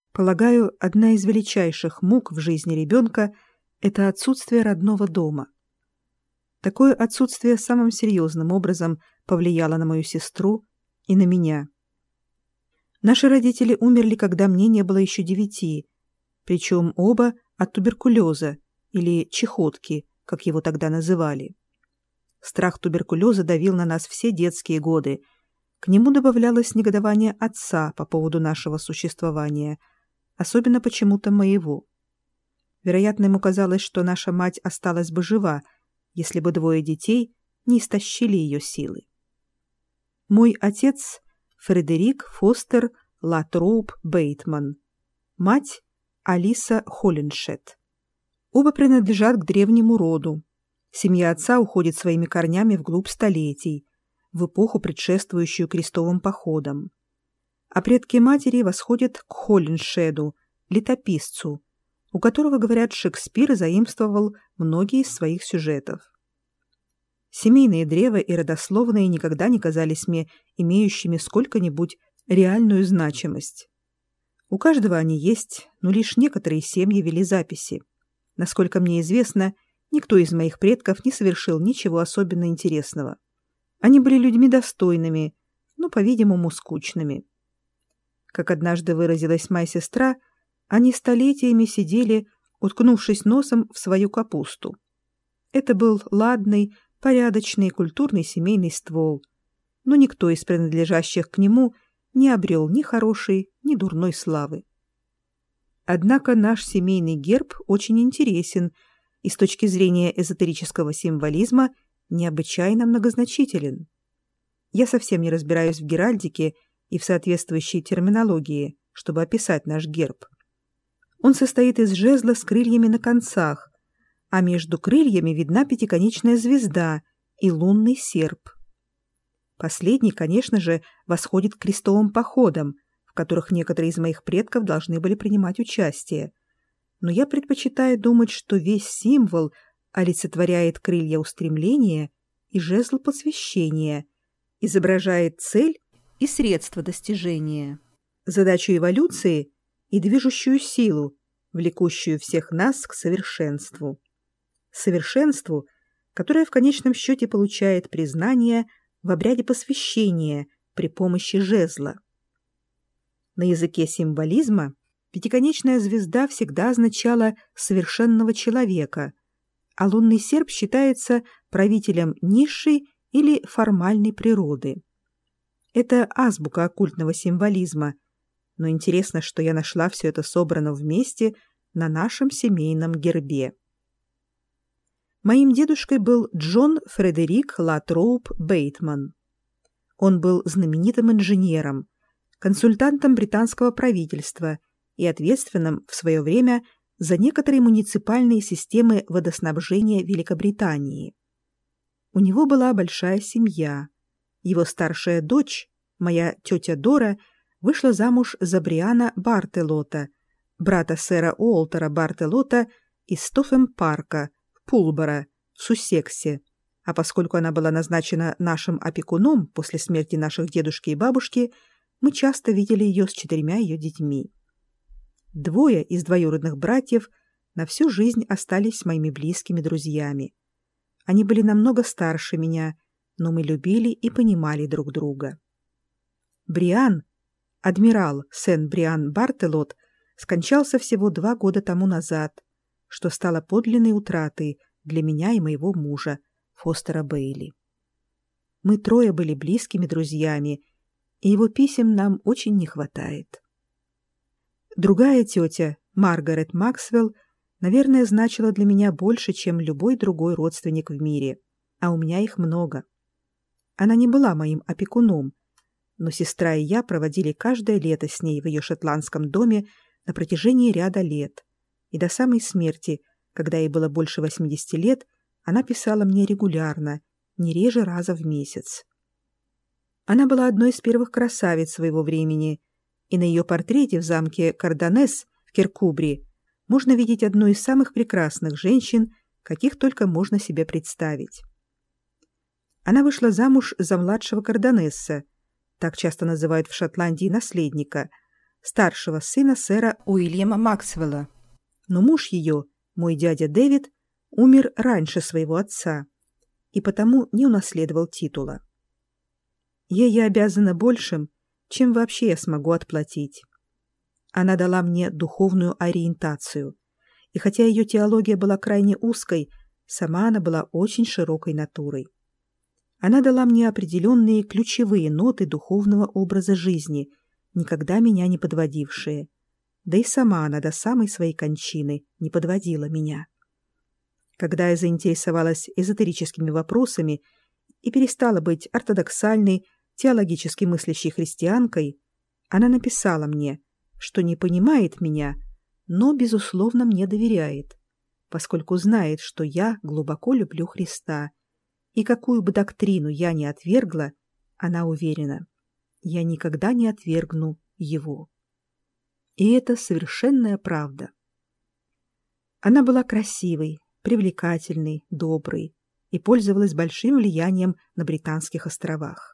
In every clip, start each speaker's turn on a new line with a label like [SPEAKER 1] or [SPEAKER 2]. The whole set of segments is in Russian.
[SPEAKER 1] Полагаю, одна из величайших мук в жизни ребенка – это отсутствие родного дома. Такое отсутствие самым серьезным образом повлияло на мою сестру и на меня. Наши родители умерли, когда мне не было еще 9, причем оба от туберкулеза или чехотки, как его тогда называли. Страх туберкулеза давил на нас все детские годы. К нему добавлялось негодование отца по поводу нашего существования, особенно почему-то моего. Вероятно, ему казалось, что наша мать осталась бы жива, если бы 2 детей не истощили ее силы. Мой отец — Фредерик Фостер Латроуп Бейтман, мать — Алиса Холленшет. Оба принадлежат к древнему роду. Семья отца уходит своими корнями вглубь столетий, в эпоху, предшествующую крестовым походам. А предки матери восходят к Холленшеду, летописцу, у которого, говорят, Шекспир заимствовал многие из своих сюжетов. Семейные древа и родословные никогда не казались мне имеющими сколько-нибудь реальную значимость. У каждого они есть, но лишь некоторые семьи вели записи. Насколько мне известно, никто из моих предков не совершил ничего особенно интересного. Они были людьми достойными, но, по-видимому, скучными. Как однажды выразилась моя сестра, они столетиями сидели, уткнувшись носом в свою капусту. Это был ладный, порядочный, культурный семейный ствол, но никто из принадлежащих к нему не обрел ни хорошей, ни дурной славы. Однако наш семейный герб очень интересен и с точки зрения эзотерического символизма необычайно многозначителен. Я совсем не разбираюсь в геральдике и в соответствующей терминологии, чтобы описать наш герб. Он состоит из жезла с крыльями на концах, а между крыльями видна пятиконечная звезда и лунный серп. Последний, конечно же, восходит к крестовым походам, в которых некоторые из моих предков должны были принимать участие. Но я предпочитаю думать, что весь символ олицетворяет крылья устремления и жезл посвящения, изображает цель и средства достижения, задачу эволюции и движущую силу, влекущую всех нас к совершенству. Совершенству, которое в конечном счете получает признание в обряде посвящения при помощи жезла. На языке символизма пятиконечная звезда всегда означала совершенного человека, а лунный серп считается правителем низшей или формальной природы. Это азбука оккультного символизма, но интересно, что я нашла все это собрано вместе на нашем семейном гербе. Моим дедушкой был Джон Фредерик Латроуп Бейтман. Он был знаменитым инженером, консультантом британского правительства и ответственным в свое время за некоторые муниципальные системы водоснабжения Великобритании. У него была большая семья. Его старшая дочь, моя тетя Дора, вышла замуж за Бриана Бартелота, брата сэра Уолтера Бартелота из Стофем-парка, Пулбора, в Суссексе, а поскольку она была назначена нашим опекуном после смерти наших дедушки и бабушки, мы часто видели ее с 4 ее детьми. 2 из двоюродных братьев на всю жизнь остались моими близкими друзьями. Они были намного старше меня, но мы любили и понимали друг друга. Бриан, адмирал Сен-Бриан Бартелот, скончался всего 2 года тому назад, что стало подлинной утратой для меня и моего мужа, Фостера Бейли. Мы 3 были близкими друзьями, и его писем нам очень не хватает. Другая тетя, Маргарет Максвелл, наверное, значила для меня больше, чем любой другой родственник в мире, а у меня их много. Она не была моим опекуном, но сестра и я проводили каждое лето с ней в ее шотландском доме на протяжении ряда лет, и до самой смерти, когда ей было больше 80 лет, она писала мне регулярно, не реже раза в месяц. Она была одной из первых красавиц своего времени, и на ее портрете в замке Карденес в Киркубри можно видеть одну из самых прекрасных женщин, каких только можно себе представить. Она вышла замуж за младшего Карденесса, так часто называют в Шотландии наследника, старшего сына сэра Уильяма Максвелла. Но муж ее, мой дядя Дэвид, умер раньше своего отца и потому не унаследовал титула. Ей я обязана большим, чем вообще я смогу отплатить. Она дала мне духовную ориентацию, и хотя ее теология была крайне узкой, сама она была очень широкой натурой. Она дала мне определенные ключевые ноты духовного образа жизни, никогда меня не подводившие. Да и сама она до самой своей кончины не подводила меня. Когда я заинтересовалась эзотерическими вопросами и перестала быть ортодоксальной, теологически мыслящей христианкой, она написала мне, что не понимает меня, но, безусловно, мне доверяет, поскольку знает, что я глубоко люблю Христа, и какую бы доктрину я ни отвергла, она уверена, я никогда не отвергну его. И это совершенная правда. Она была красивой, привлекательной, доброй и пользовалась большим влиянием на Британских островах.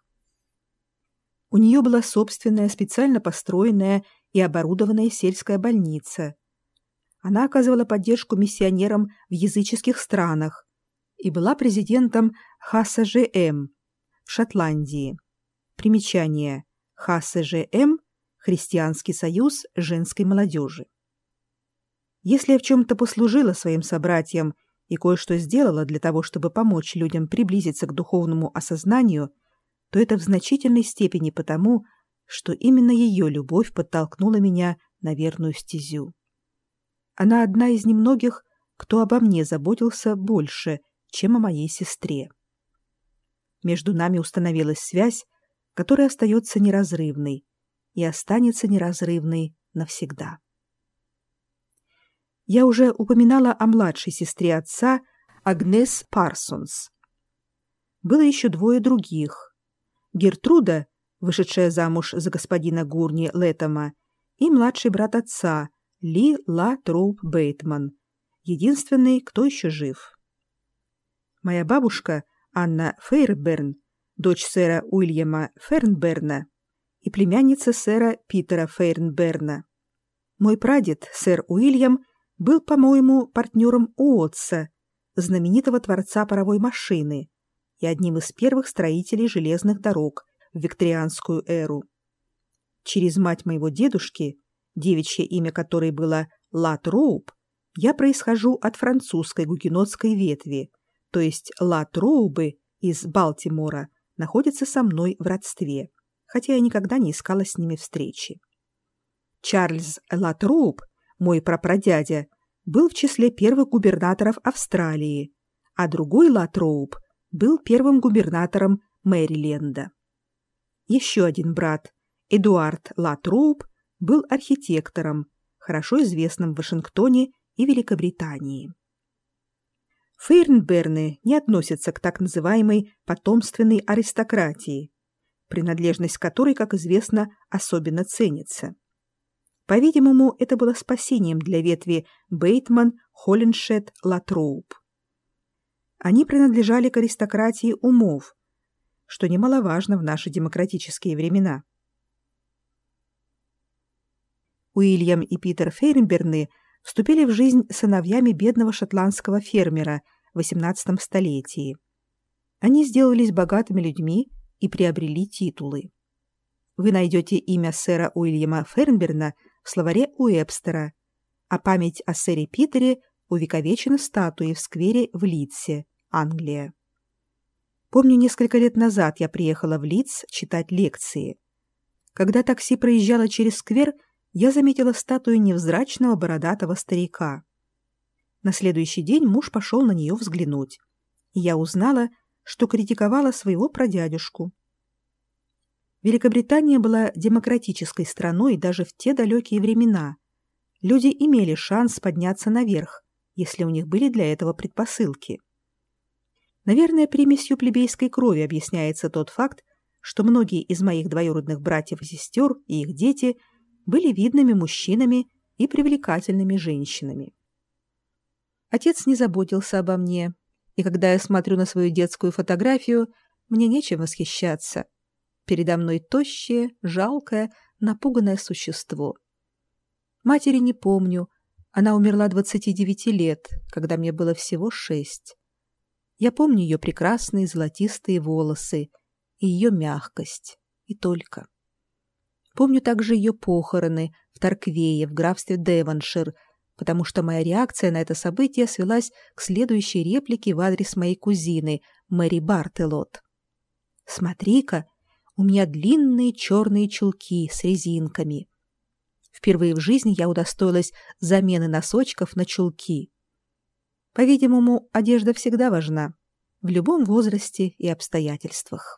[SPEAKER 1] У нее была собственная специально построенная и оборудованная сельская больница. Она оказывала поддержку миссионерам в языческих странах и была президентом ХСЖМ в Шотландии. Примечание: ХСЖМ – Христианский союз женской молодежи. Если я в чем-то послужила своим собратьям и кое-что сделала для того, чтобы помочь людям приблизиться к духовному осознанию, то это в значительной степени потому, что именно ее любовь подтолкнула меня на верную стезю. Она одна из немногих, кто обо мне заботился больше, чем о моей сестре. Между нами установилась связь, которая остается неразрывной и останется неразрывной навсегда. Я уже упоминала о младшей сестре отца, Агнес Парсонс. Было еще двое других. Гертруда, вышедшая замуж за господина Гурни Лэттема, и младший брат отца, Ли Ла Троуп Бейтман, единственный, кто еще жив. Моя бабушка, Анна Фейрберн, дочь сэра Уильяма Фернберна и племянница сэра Питера Фейрнберна. Мой прадед, сэр Уильям, был, по-моему, партнером Уотса, знаменитого творца паровой машины, и одним из первых строителей железных дорог в викторианскую эру. Через мать моего дедушки, девичье имя которой было Ла Троуп, я происхожу от французской гугенотской ветви, то есть Ла Троубы из Балтимора находятся со мной в родстве, хотя я никогда не искала с ними встречи. Чарльз Ла Троуп, мой прапрадядя, был в числе первых губернаторов Австралии, а другой Ла Троуп был первым губернатором Мэриленда. Еще один брат, Эдуард Ла Троуп, был архитектором, хорошо известным в Вашингтоне и Великобритании. Фейрнберны не относятся к так называемой потомственной аристократии, принадлежность которой, как известно, особенно ценится. По-видимому, это было спасением для ветви Бейтман-Холлиншет-Ла Троуп. Они принадлежали к аристократии умов, что немаловажно в наши демократические времена. Уильям и Питер Фейрнберны вступили в жизнь сыновьями бедного шотландского фермера в XVIII столетии. Они сделались богатыми людьми и приобрели титулы. Вы найдете имя сэра Уильяма Фейрнберна в словаре Уэбстера, а память о сэре Питере увековечена статуей в сквере в Лидсе, Англия. Помню, несколько лет назад я приехала в Лидс читать лекции. Когда такси проезжало через сквер, я заметила статую невзрачного бородатого старика. На следующий день муж пошел на нее взглянуть, и я узнала, что критиковала своего прадядюшку. Великобритания была демократической страной даже в те далекие времена. Люди имели шанс подняться наверх, если у них были для этого предпосылки. Наверное, примесью плебейской крови объясняется тот факт, что многие из моих двоюродных братьев и сестер и их дети были видными мужчинами и привлекательными женщинами. Отец не заботился обо мне, и когда я смотрю на свою детскую фотографию, мне нечем восхищаться. Передо мной тощее, жалкое, напуганное существо. Матери не помню. Она умерла 29 лет, когда мне было всего 6. Я помню ее прекрасные золотистые волосы и ее мягкость, и только. Помню также ее похороны в Торквее, в графстве Девоншир, потому что моя реакция на это событие свелась к следующей реплике в адрес моей кузины, Мэри Бартелот. «Смотри-ка, у меня длинные черные чулки с резинками». Впервые в жизни я удостоилась замены носочков на чулки. По-видимому, одежда всегда важна, в любом возрасте и обстоятельствах.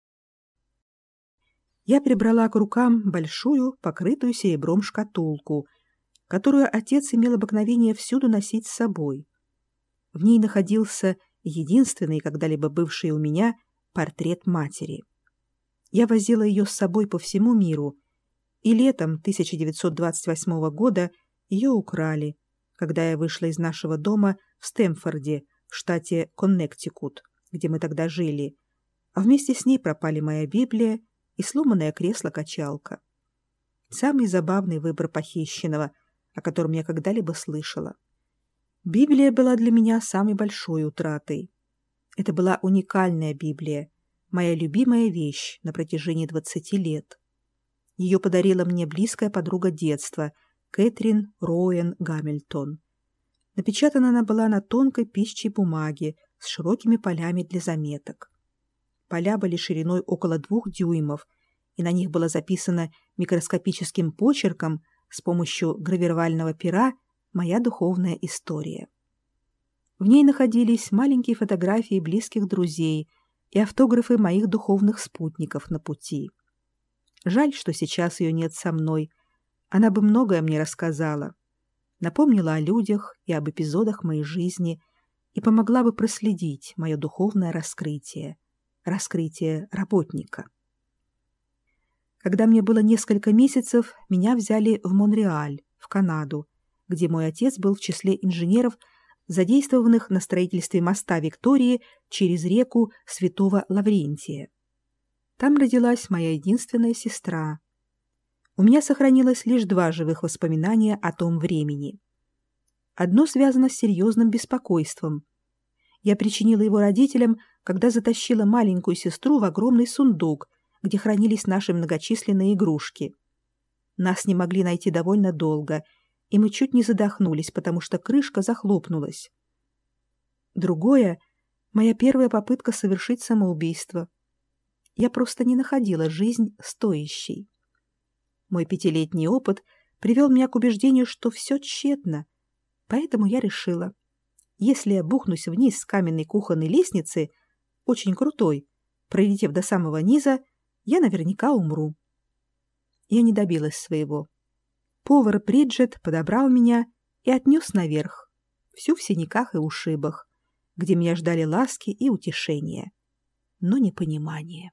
[SPEAKER 1] Я прибрала к рукам большую, покрытую серебром шкатулку, которую отец имел обыкновение всюду носить с собой. В ней находился единственный, когда-либо бывший у меня, портрет матери. Я возила ее с собой по всему миру, и летом 1928 года ее украли, когда я вышла из нашего дома в Стэмфорде, в штате Коннектикут, где мы тогда жили, а вместе с ней пропали моя Библия и сломанное кресло-качалка. Самый забавный выбор похищенного, о котором я когда-либо слышала. Библия была для меня самой большой утратой. Это была уникальная Библия, моя любимая вещь на протяжении 20 лет. Ее подарила мне близкая подруга детства, Кэтрин Роуэн Гамильтон. Напечатана она была на тонкой пищей бумаге с широкими полями для заметок. Поля были шириной около 2 дюймов, и на них было записано микроскопическим почерком с помощью гравировального пера моя духовная история. В ней находились маленькие фотографии близких друзей и автографы моих духовных спутников на пути. Жаль, что сейчас ее нет со мной. Она бы многое мне рассказала, напомнила о людях и об эпизодах моей жизни и помогла бы проследить мое духовное раскрытие работника. Когда мне было несколько месяцев, меня взяли в Монреаль, в Канаду, где мой отец был в числе инженеров, задействованных на строительстве моста Виктории через реку Святого Лаврентия. Там родилась моя единственная сестра. У меня сохранилось лишь 2 живых воспоминания о том времени. Одно связано с серьезным беспокойством. Я причинила его родителям, когда затащила маленькую сестру в огромный сундук, где хранились наши многочисленные игрушки. Нас не могли найти довольно долго, и мы чуть не задохнулись, потому что крышка захлопнулась. Другое — моя первая попытка совершить самоубийство. Я просто не находила жизнь стоящей. Мой 5-летний опыт привел меня к убеждению, что все тщетно, поэтому я решила, если я бухнусь вниз с каменной кухонной лестницы, очень крутой, пролетев до самого низа, я наверняка умру. Я не добилась своего. Повар Бриджет подобрал меня и отнес наверх, всю в синяках и ушибах, где меня ждали ласки и утешения, но не понимание.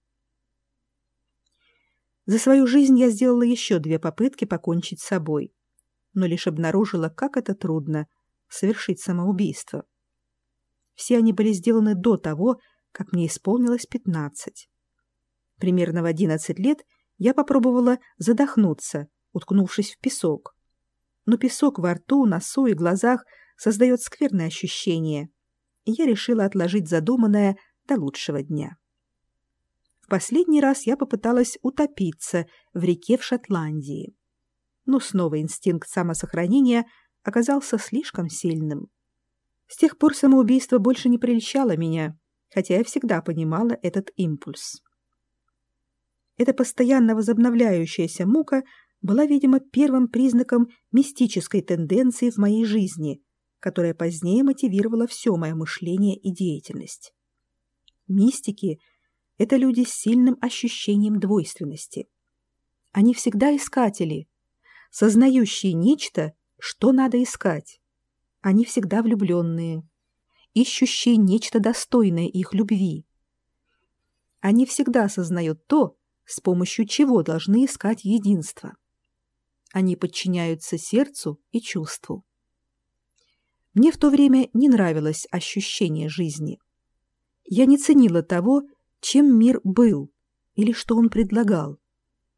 [SPEAKER 1] За свою жизнь я сделала еще 2 попытки покончить с собой, но лишь обнаружила, как это трудно — совершить самоубийство. Все они были сделаны до того, как мне исполнилось 15. Примерно в 11 лет я попробовала задохнуться, уткнувшись в песок. Но песок во рту, носу и глазах создает скверное ощущение, и я решила отложить задуманное до лучшего дня. В последний раз я попыталась утопиться в реке в Шотландии. Но снова инстинкт самосохранения оказался слишком сильным. С тех пор самоубийство больше не прельщало меня, хотя я всегда понимала этот импульс. Эта постоянно возобновляющаяся мука была, видимо, первым признаком мистической тенденции в моей жизни, которая позднее мотивировала все мое мышление и деятельность. Мистики — это люди с сильным ощущением двойственности. Они всегда искатели, сознающие нечто, что надо искать. Они всегда влюбленные, ищущие нечто достойное их любви. Они всегда осознают то, с помощью чего должны искать единство. Они подчиняются сердцу и чувству. Мне в то время не нравилось ощущение жизни. Я не ценила того, чем мир был или что он предлагал.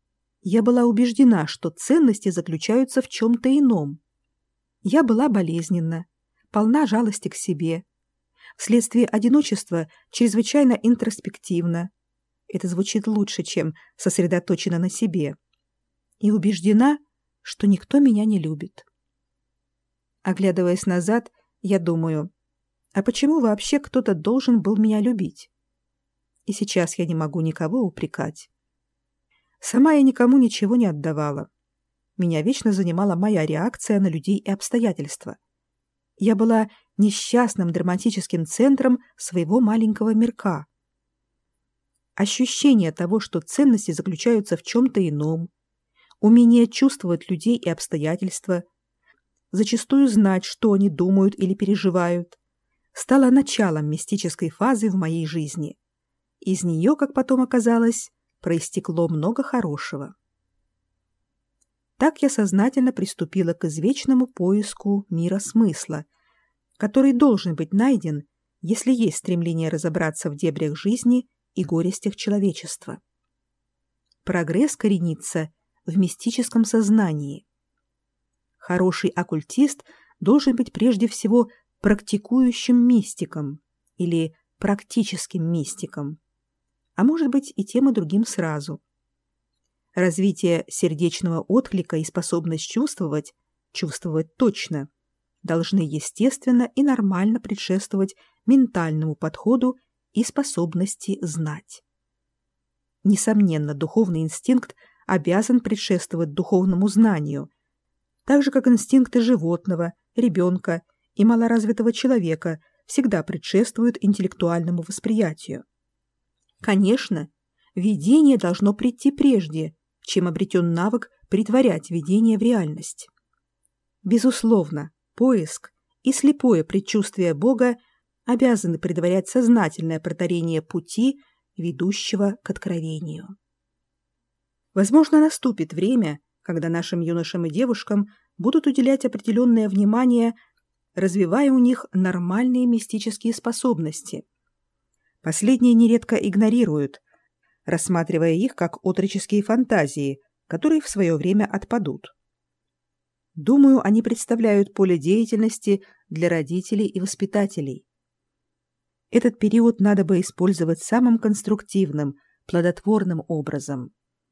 [SPEAKER 1] Я была убеждена, что ценности заключаются в чем-то ином. Я была болезненна, полна жалости к себе. Вследствие одиночества чрезвычайно интроспективна. Это звучит лучше, чем сосредоточена на себе. И убеждена, что никто меня не любит. Оглядываясь назад, я думаю, а почему вообще кто-то должен был меня любить? И сейчас я не могу никого упрекать. Сама я никому ничего не отдавала. Меня вечно занимала моя реакция на людей и обстоятельства. Я была несчастным драматическим центром своего маленького мирка. Ощущение того, что ценности заключаются в чем-то ином, умение чувствовать людей и обстоятельства, зачастую знать, что они думают или переживают, стало началом мистической фазы в моей жизни. Из нее, как потом оказалось, проистекло много хорошего. Так я сознательно приступила к извечному поиску мира смысла, который должен быть найден, если есть стремление разобраться в дебрях жизни и горестях человечества. Прогресс коренится в мистическом сознании. Хороший оккультист должен быть прежде всего практикующим мистиком или практическим мистиком, а может быть и тем и другим сразу. Развитие сердечного отклика и способность чувствовать точно, должны естественно и нормально предшествовать ментальному подходу и способности знать. Несомненно, духовный инстинкт обязан предшествовать духовному знанию, так же, как инстинкты животного, ребенка и малоразвитого человека всегда предшествуют интеллектуальному восприятию. Конечно, видение должно прийти прежде, чем обретен навык претворять видение в реальность. Безусловно, поиск и слепое предчувствие Бога обязаны предварять сознательное протарение пути, ведущего к откровению. Возможно, наступит время, когда нашим юношам и девушкам будут уделять определенное внимание, развивая у них нормальные мистические способности. Последние нередко игнорируют, рассматривая их как отроческие фантазии, которые в свое время отпадут. Думаю, они представляют поле деятельности для родителей и воспитателей. Этот период надо бы использовать самым конструктивным, плодотворным образом.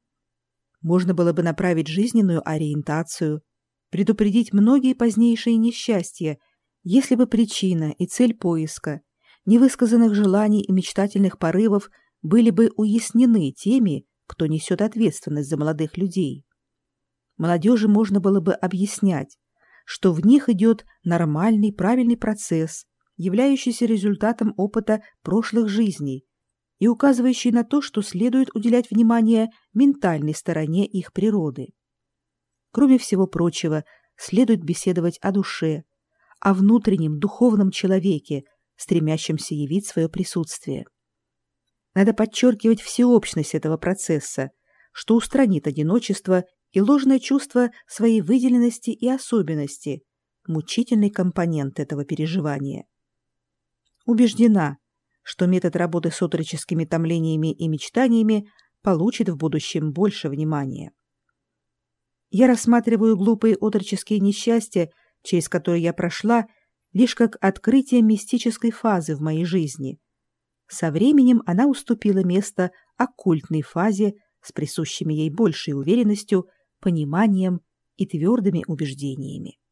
[SPEAKER 1] Можно было бы направить жизненную ориентацию, предупредить многие позднейшие несчастья, если бы причина и цель поиска, невысказанных желаний и мечтательных порывов были бы уяснены теми, кто несет ответственность за молодых людей. Молодежи можно было бы объяснять, что в них идет нормальный, правильный процесс, являющийся результатом опыта прошлых жизней и указывающий на то, что следует уделять внимание ментальной стороне их природы. Кроме всего прочего, следует беседовать о душе, о внутреннем духовном человеке, стремящемся явить свое присутствие. Надо подчеркивать всеобщность этого процесса, что устранит одиночество и ложное чувство своей выделенности и особенности, мучительный компонент этого переживания. Убеждена, что метод работы с отроческими томлениями и мечтаниями получит в будущем больше внимания. Я рассматриваю глупые отроческие несчастья, через которые я прошла, лишь как открытие мистической фазы в моей жизни. Со временем она уступила место оккультной фазе с присущими ей большей уверенностью, пониманием и твердыми убеждениями.